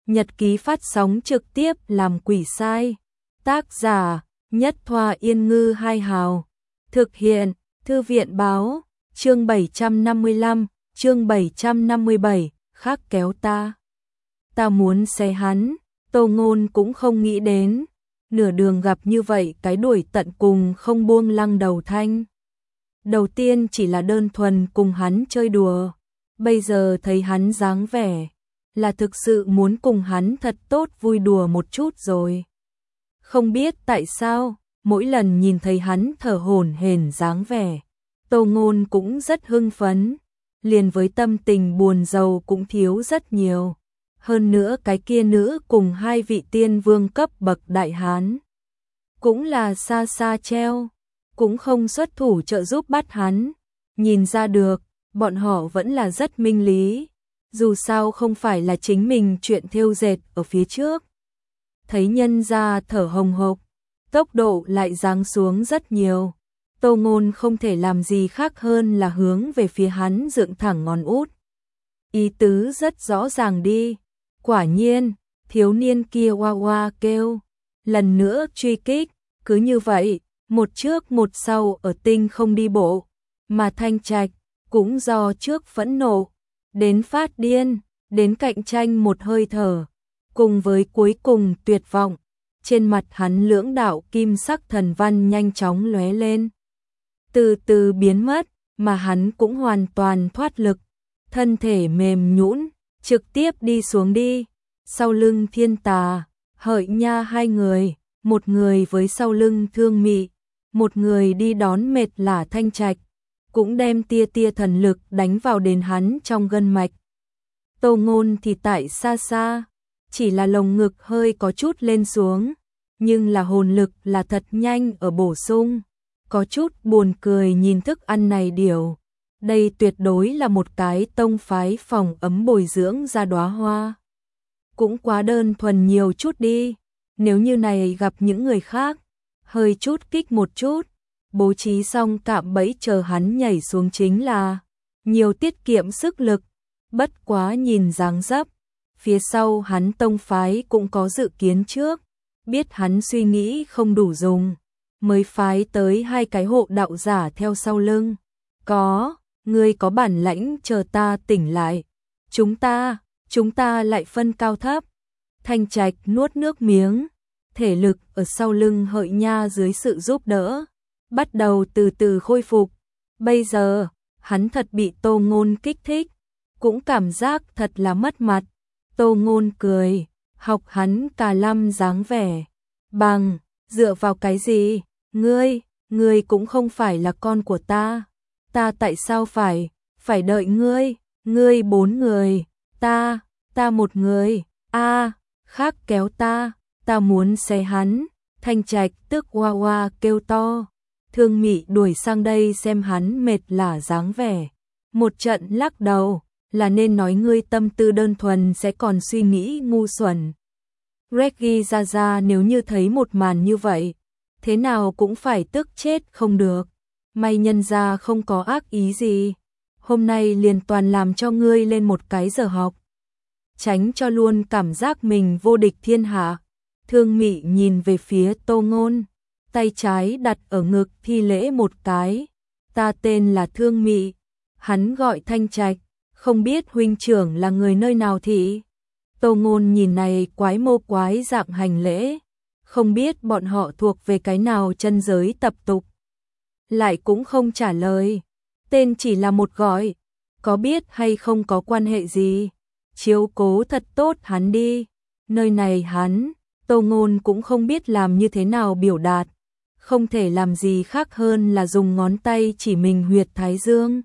nhật ký phát sóng trực tiếp làm quỷ sai. Tác giả: Nhất Thoa Yên Ngư Hai Hào. Thực hiện: Thư viện báo. Chương 755, chương 757, khác kéo ta. Ta muốn xé hắn. Tô Ngôn cũng không nghĩ đến, nửa đường gặp như vậy cái đuổi tận cùng không buông lăng đầu thanh. Đầu tiên chỉ là đơn thuần cùng hắn chơi đùa, bây giờ thấy hắn dáng vẻ, là thực sự muốn cùng hắn thật tốt vui đùa một chút rồi. Không biết tại sao, mỗi lần nhìn thấy hắn thở hổn hển dáng vẻ, Tô Ngôn cũng rất hưng phấn, liền với tâm tình buồn rầu cũng thiếu rất nhiều. Hơn nữa cái kia nữ cùng hai vị tiên vương cấp bậc đại hán, cũng là xa xa treo, cũng không xuất thủ trợ giúp bắt hắn. Nhìn ra được, bọn họ vẫn là rất minh lý, dù sao không phải là chính mình chuyện thêu dệt ở phía trước. Thấy nhân ra thở hồng hộc, tốc độ lại giáng xuống rất nhiều. Tô Ngôn không thể làm gì khác hơn là hướng về phía hắn dựng thẳng ngón út. Ý tứ rất rõ ràng đi. Quả nhiên, thiếu niên kia oa oa kêu, lần nữa truy kích, cứ như vậy, một trước một sau ở tinh không đi bộ, mà Thanh Trạch cũng do trước phẫn nộ, đến phát điên, đến cạnh tranh một hơi thở, cùng với cuối cùng tuyệt vọng, trên mặt hắn lưỡng đạo kim sắc thần văn nhanh chóng lóe lên, từ từ biến mất, mà hắn cũng hoàn toàn thoát lực, thân thể mềm nhũn, trực tiếp đi xuống đi. Sau lưng Thiên Tà, Hợi Nha hai người, một người với sau lưng Thương Mị, một người đi đón mệt lả Thanh Trạch, cũng đem tia tia thần lực đánh vào đến hắn trong gân mạch. Tô Ngôn thì tại xa xa, chỉ là lồng ngực hơi có chút lên xuống, nhưng là hồn lực là thật nhanh ở bổ sung, có chút buồn cười nhìn thức ăn này điều. Đây tuyệt đối là một cái tông phái phòng ấm bồi dưỡng ra đóa hoa. Cũng quá đơn thuần nhiều chút đi, nếu như này gặp những người khác, hơi chút kích một chút, bố trí xong cạm bẫy chờ hắn nhảy xuống chính là nhiều tiết kiệm sức lực, bất quá nhìn dáng dấp, phía sau hắn tông phái cũng có dự kiến trước, biết hắn suy nghĩ không đủ dùng, mới phái tới hai cái hộ đạo giả theo sau lưng. Ngươi có bản lãnh chờ ta tỉnh lại, chúng ta lại phân cao thấp. Thanh Trạch nuốt nước miếng, thể lực ở sau lưng Hợi Nha dưới sự giúp đỡ, bắt đầu từ từ khôi phục. Bây giờ, hắn thật bị Tô Ngôn kích thích, cũng cảm giác thật là mất mặt. Tô Ngôn cười, học hắn cà lâm dáng vẻ. Bằng, dựa vào cái gì? Ngươi cũng không phải là con của ta. Ta tại sao phải đợi ngươi 4 người, ta một người, khác kéo ta muốn xé hắn. Thanh Trạch tức oa oa kêu to, Thương Mị đuổi sang đây xem hắn mệt lả dáng vẻ, một trận lắc đầu, là nên nói ngươi tâm tư đơn thuần sẽ còn suy nghĩ ngu xuẩn. Reggie ra nếu như thấy một màn như vậy, thế nào cũng phải tức chết không được. May nhân ra không có ác ý gì, hôm nay liền toàn làm cho ngươi lên một cái giờ học, tránh cho luôn cảm giác mình vô địch thiên hạ. Thương Mị nhìn về phía Tô Ngôn, tay trái đặt ở ngực thi lễ một cái. Ta tên là Thương Mị, hắn gọi Thanh Trạch, không biết huynh trưởng là người nơi nào thị. Tô Ngôn nhìn này quái mô quái dạng hành lễ, không biết bọn họ thuộc về cái nào chân giới tập tục. Lại cũng không trả lời, tên chỉ là một gọi, có biết hay không có quan hệ gì, chiếu cố thật tốt hắn đi. Nơi này hắn, Tô Ngôn cũng không biết làm như thế nào biểu đạt, không thể làm gì khác hơn là dùng ngón tay chỉ mình huyệt thái dương.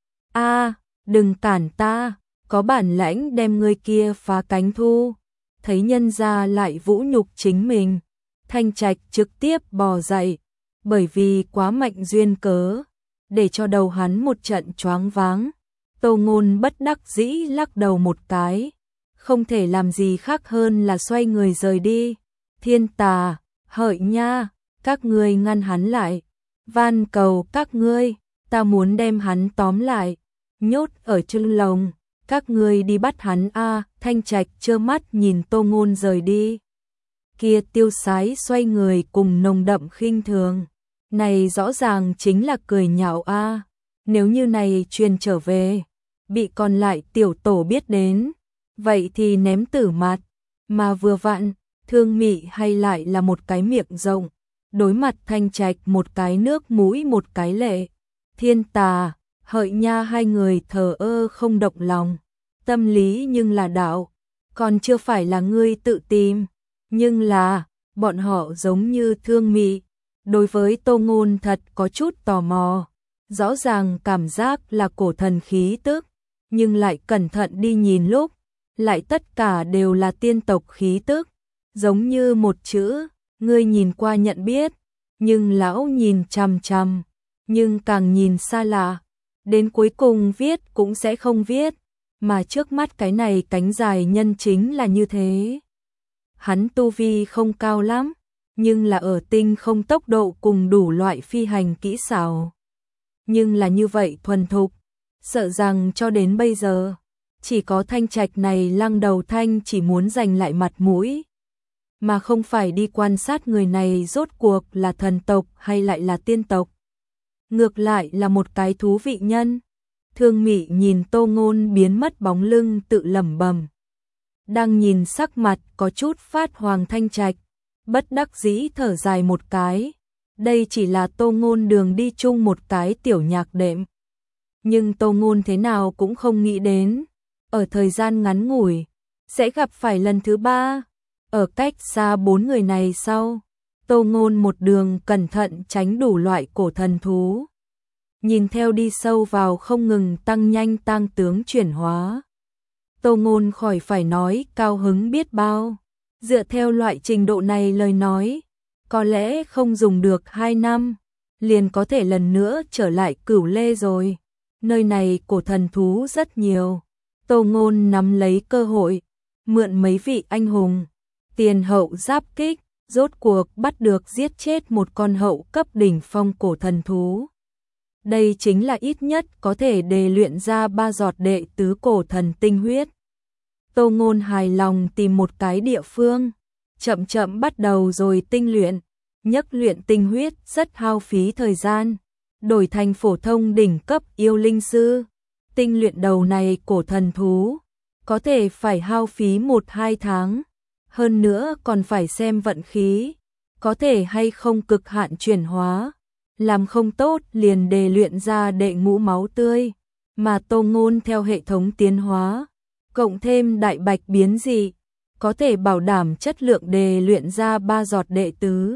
Đừng cản ta, có bản lãnh đem người kia phá cánh thu. Thấy nhân ra lại vũ nhục chính mình, Thanh Trạch trực tiếp bò dậy, bởi vì quá mạnh duyên cớ, để cho đầu hắn một trận choáng váng. Tô Ngôn bất đắc dĩ lắc đầu một cái, không thể làm gì khác hơn là xoay người rời đi. Thiên Tà, Hợi Nha, các ngươi ngăn hắn lại, van cầu các ngươi, ta muốn đem hắn tóm lại, nhốt ở trưng lồng, các ngươi đi bắt hắn Thanh Trạch trơ mắt nhìn Tô Ngôn rời đi. Kia tiêu sái xoay người cùng nồng đậm khinh thường. Này rõ ràng chính là cười nhạo a. Nếu như này truyền trở về, bị còn lại tiểu tổ biết đến, vậy thì ném tử mặt. Mà vừa vặn, Thương Mị hay lại là một cái miệng rộng, đối mặt Thanh Trạch một cái nước mũi một cái lệ. Thiên Tà, Hợi Nha hai người thờ ơ không động lòng. Tâm lý nhưng là đạo, còn chưa phải là ngươi tự tìm. Nhưng là, bọn họ giống như Thương Mị, đối với Tô Ngôn thật có chút tò mò. Rõ ràng cảm giác là cổ thần khí tức, nhưng lại cẩn thận đi nhìn lúc, lại tất cả đều là tiên tộc khí tức. Giống như một chữ, ngươi nhìn qua nhận biết, nhưng lão nhìn chằm chằm, nhưng càng nhìn xa lạ, đến cuối cùng viết cũng sẽ không viết, mà trước mắt cái này cánh dài nhân chính là như thế. Hắn tu vi không cao lắm, nhưng là ở tinh không tốc độ cùng đủ loại phi hành kỹ xảo. Nhưng là như vậy thuần thục, sợ rằng cho đến bây giờ, chỉ có Thanh Trạch này lăng đầu thanh chỉ muốn giành lại mặt mũi, mà không phải đi quan sát người này rốt cuộc là thần tộc hay lại là tiên tộc. Ngược lại là một cái thú vị nhân. Thương Mị nhìn Tô Ngôn biến mất bóng lưng tự lẩm bẩm. Đang nhìn sắc mặt có chút phát hoàng Thanh Trạch, bất đắc dĩ thở dài một cái. Đây chỉ là Tô Ngôn đường đi chung một cái tiểu nhạc đệm. Nhưng Tô Ngôn thế nào cũng không nghĩ đến, ở thời gian ngắn ngủi, sẽ gặp phải lần thứ ba. Ở cách xa bốn người này sau, Tô Ngôn một đường cẩn thận tránh đủ loại cổ thần thú. Nhìn theo đi sâu vào không ngừng tăng nhanh tăng tướng chuyển hóa. Tô Ngôn khỏi phải nói cao hứng biết bao. Dựa theo loại trình độ này lời nói, có lẽ không dùng được 2 năm, liền có thể lần nữa trở lại Cửu Lê rồi. Nơi này cổ thần thú rất nhiều. Tô Ngôn nắm lấy cơ hội, mượn mấy vị anh hùng, tiền hậu giáp kích, rốt cuộc bắt được giết chết một con hậu cấp đỉnh phong cổ thần thú. Đây chính là ít nhất có thể đề luyện ra 3 giọt đệ tứ cổ thần tinh huyết. Tô Ngôn hài lòng tìm một cái địa phương, chậm chậm bắt đầu rồi tinh luyện. Nhất luyện tinh huyết rất hao phí thời gian, đổi thành phổ thông đỉnh cấp yêu linh sư. Tinh luyện đầu này cổ thần thú, có thể phải hao phí 1-2 tháng. Hơn nữa còn phải xem vận khí, có thể hay không cực hạn chuyển hóa. Làm không tốt liền đề luyện ra đệ ngũ máu tươi, mà Tô Ngôn theo hệ thống tiến hóa, cộng thêm đại bạch biến dị, có thể bảo đảm chất lượng đề luyện ra 3 giọt đệ tứ.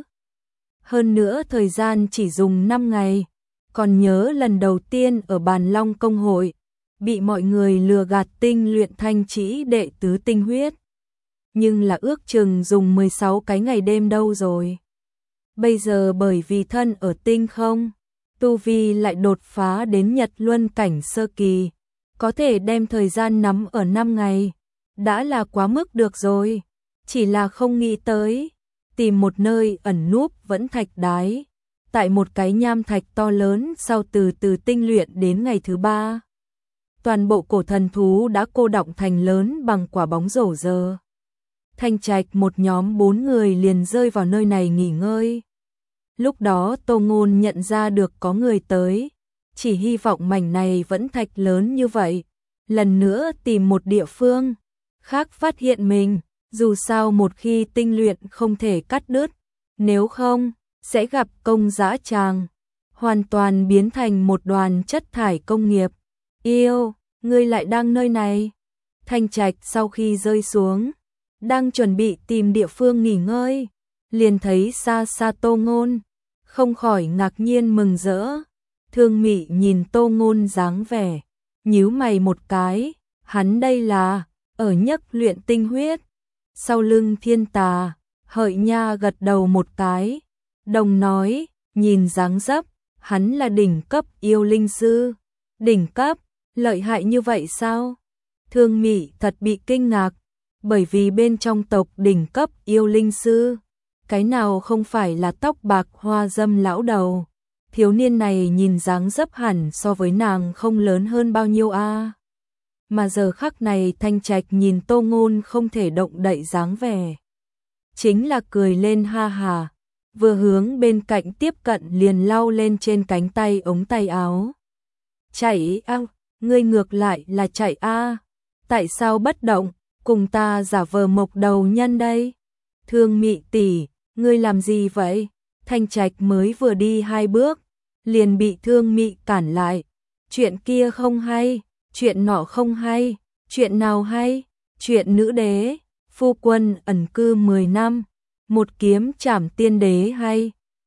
Hơn nữa thời gian chỉ dùng 5 ngày, còn nhớ lần đầu tiên ở Bàn Long Công hội, bị mọi người lừa gạt tinh luyện thanh chỉ đệ tứ tinh huyết. Nhưng là ước chừng dùng 16 cái ngày đêm đâu rồi. Bây giờ bởi vì thân ở tinh không, tu vi lại đột phá đến Nhật Luân cảnh sơ kỳ, có thể đem thời gian nắm ở 5 ngày, đã là quá mức được rồi. Chỉ là không nghĩ tới, tìm một nơi ẩn núp vẫn thạch đái, tại một cái nham thạch to lớn sau từ từ tinh luyện đến ngày thứ 3. Toàn bộ cổ thần thú đã cô đọng thành lớn bằng quả bóng rổ giờ. Thanh Trạch một nhóm 4 người liền rơi vào nơi này nghỉ ngơi. Lúc đó Tô Ngôn nhận ra được có người tới, chỉ hy vọng mảnh này vẫn thạch lớn như vậy. Lần nữa tìm một địa phương khác phát hiện mình, dù sao một khi tinh luyện không thể cắt đứt, nếu không, sẽ gặp công dã tràng, hoàn toàn biến thành một đoàn chất thải công nghiệp. Yêu, ngươi lại đang nơi này. Thanh Trạch sau khi rơi xuống, đang chuẩn bị tìm địa phương nghỉ ngơi, liền thấy xa xa Tô Ngôn, không khỏi ngạc nhiên mừng rỡ. Thương Mị nhìn Tô Ngôn dáng vẻ, nhíu mày một cái, hắn đây là ở nhất luyện tinh huyết. Sau lưng Thiên Tà, Hợi Nha gật đầu một cái, đồng nói, nhìn dáng dấp, hắn là đỉnh cấp yêu linh sư. Đỉnh cấp, lợi hại như vậy sao? Thương Mị thật bị kinh ngạc, bởi vì bên trong tộc đỉnh cấp yêu linh sư, cái nào không phải là tóc bạc hoa dâm lão đầu. Thiếu niên này nhìn dáng dấp hẳn so với nàng không lớn hơn bao nhiêu a. mà giờ khắc này Thanh Trạch nhìn Tô Ngôn không thể động đậy dáng vẻ. Chính là cười lên ha hà, vừa hướng bên cạnh tiếp cận liền lau lên trên cánh tay ống tay áo. Chạy a, ngươi ngược lại là chạy a, tại sao bất động, cùng ta giả vờ mộc đầu nhân đây? Thương Mị tỷ, ngươi làm gì vậy? Thanh Trạch mới vừa đi 2 bước, liền bị Thương Mị cản lại. Chuyện kia không hay, chuyện nọ không hay, chuyện nào hay? Chuyện nữ đế, phu quân ẩn cư 10 năm, một kiếm trảm tiên đế hay?